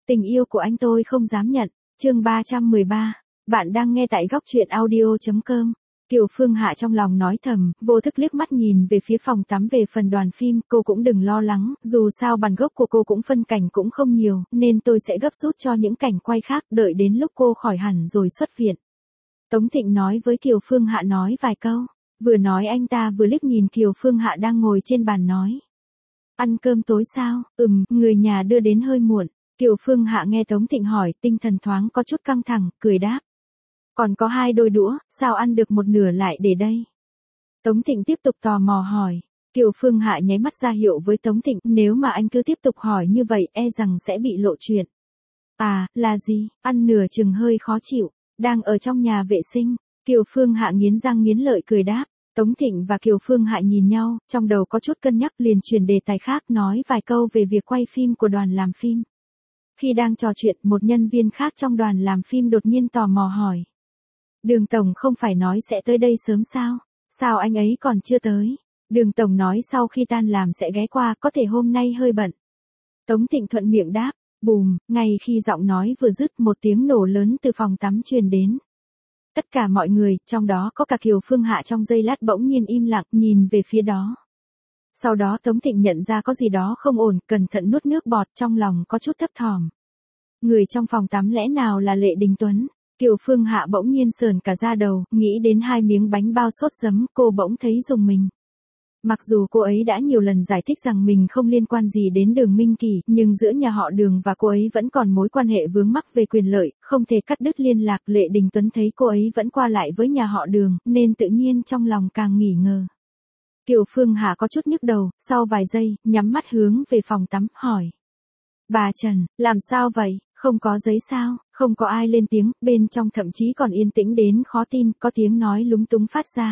Tình yêu của anh tôi không dám nhận. Chương 313. Bạn đang nghe tại góc truyện audio.com. Kiều Phương Hạ trong lòng nói thầm, vô thức liếc mắt nhìn về phía phòng tắm về phần đoàn phim, cô cũng đừng lo lắng, dù sao bản gốc của cô cũng phân cảnh cũng không nhiều, nên tôi sẽ gấp rút cho những cảnh quay khác, đợi đến lúc cô khỏi hẳn rồi xuất viện. Tống Thịnh nói với Kiều Phương Hạ nói vài câu, vừa nói anh ta vừa liếc nhìn Kiều Phương Hạ đang ngồi trên bàn nói. Ăn cơm tối sao? Người nhà đưa đến hơi muộn. Kiều Phương Hạ nghe Tống Thịnh hỏi, tinh thần thoáng có chút căng thẳng, cười đáp. Còn có 2 đôi đũa, sao ăn được một nửa lại để đây? Tống Thịnh tiếp tục tò mò hỏi. Kiều Phương Hạ nháy mắt ra hiệu với Tống Thịnh, nếu mà anh cứ tiếp tục hỏi như vậy, e rằng sẽ bị lộ chuyện. À, là gì? Ăn nửa chừng hơi khó chịu. Đang ở trong nhà vệ sinh. Kiều Phương Hạ nghiến răng nghiến lợi cười đáp. Tống Thịnh và Kiều Phương Hạ nhìn nhau, trong đầu có chút cân nhắc liền chuyển đề tài khác nói vài câu về việc quay phim của đoàn làm phim. Khi đang trò chuyện, một nhân viên khác trong đoàn làm phim đột nhiên tò mò hỏi. Đường Tổng không phải nói sẽ tới đây sớm sao? Sao anh ấy còn chưa tới? Đường Tổng nói sau khi tan làm sẽ ghé qua, có thể hôm nay hơi bận. Tống Thịnh thuận miệng đáp. Bùm, ngay khi giọng nói vừa dứt một tiếng nổ lớn từ phòng tắm truyền đến. Tất cả mọi người, trong đó có cả Kiều Phương Hạ trong giây lát bỗng nhiên im lặng nhìn về phía đó. Sau đó Tống Thịnh nhận ra có gì đó không ổn, cẩn thận nuốt nước bọt, trong lòng có chút thấp thỏm. Người trong phòng tắm lẽ nào là Lệ Đình Tuấn? Kiều Phương Hạ bỗng nhiên sờn cả da đầu, nghĩ đến 2 miếng bánh bao sốt giấm, cô bỗng thấy rùng mình. Mặc dù cô ấy đã nhiều lần giải thích rằng mình không liên quan gì đến Đường Minh Kỳ, nhưng giữa nhà họ Đường và cô ấy vẫn còn mối quan hệ vướng mắc về quyền lợi, không thể cắt đứt liên lạc. Lệ Đình Tuấn thấy cô ấy vẫn qua lại với nhà họ Đường, nên tự nhiên trong lòng càng nghi ngờ. Kiều Phương Hạ có chút nhức đầu, sau vài giây, nhắm mắt hướng về phòng tắm, hỏi. Bà Trần, làm sao vậy? Không có giấy sao? Không có ai lên tiếng, bên trong thậm chí còn yên tĩnh đến khó tin, có tiếng nói lúng túng phát ra.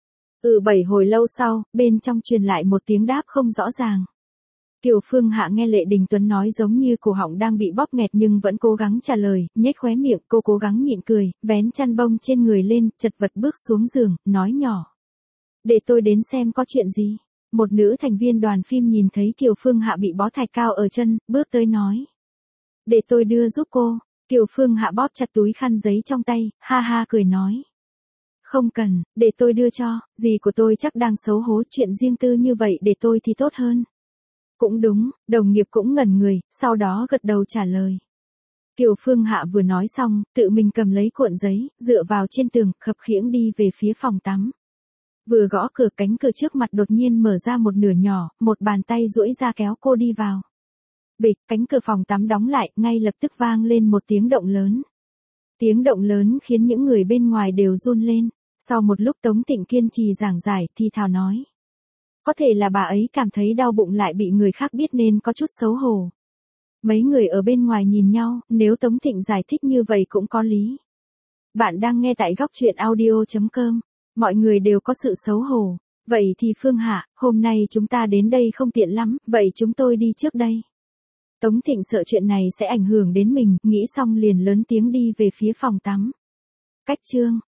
7 hồi lâu sau, bên trong truyền lại một tiếng đáp không rõ ràng. Kiều Phương Hạ nghe Lệ Đình Tuấn nói giống như cổ họng đang bị bóp nghẹt nhưng vẫn cố gắng trả lời, nhếch khóe miệng, cô cố gắng nhịn cười, vén chăn bông trên người lên, chật vật bước xuống giường, nói nhỏ. Để tôi đến xem có chuyện gì. Một nữ thành viên đoàn phim nhìn thấy Kiều Phương Hạ bị bó thạch cao ở chân, bước tới nói. Để tôi đưa giúp cô. Kiều Phương Hạ bóp chặt túi khăn giấy trong tay, ha ha cười nói. Không cần, để tôi đưa cho, dì của tôi chắc đang xấu hổ, chuyện riêng tư như vậy để tôi thì tốt hơn. Cũng đúng, đồng nghiệp cũng ngẩn người, sau đó gật đầu trả lời. Kiều Phương Hạ vừa nói xong, tự mình cầm lấy cuộn giấy, dựa vào trên tường, khập khiễng đi về phía phòng tắm. Vừa gõ cửa, cánh cửa trước mặt đột nhiên mở ra một nửa nhỏ, một bàn tay duỗi ra kéo cô đi vào. Bịch, cánh cửa phòng tắm đóng lại, ngay lập tức vang lên một tiếng động lớn. Tiếng động lớn khiến những người bên ngoài đều run lên. Sau một lúc Tống Thịnh kiên trì giảng giải, thì thào nói. Có thể là bà ấy cảm thấy đau bụng lại bị người khác biết nên có chút xấu hổ. Mấy người ở bên ngoài nhìn nhau, nếu Tống Thịnh giải thích như vậy cũng có lý. Bạn đang nghe tại góc truyện audio.com. Mọi người đều có sự xấu hổ. Vậy thì Phương Hạ, hôm nay chúng ta đến đây không tiện lắm, vậy chúng tôi đi trước đây. Tống Thịnh sợ chuyện này sẽ ảnh hưởng đến mình, nghĩ xong liền lớn tiếng đi về phía phòng tắm. Cách chương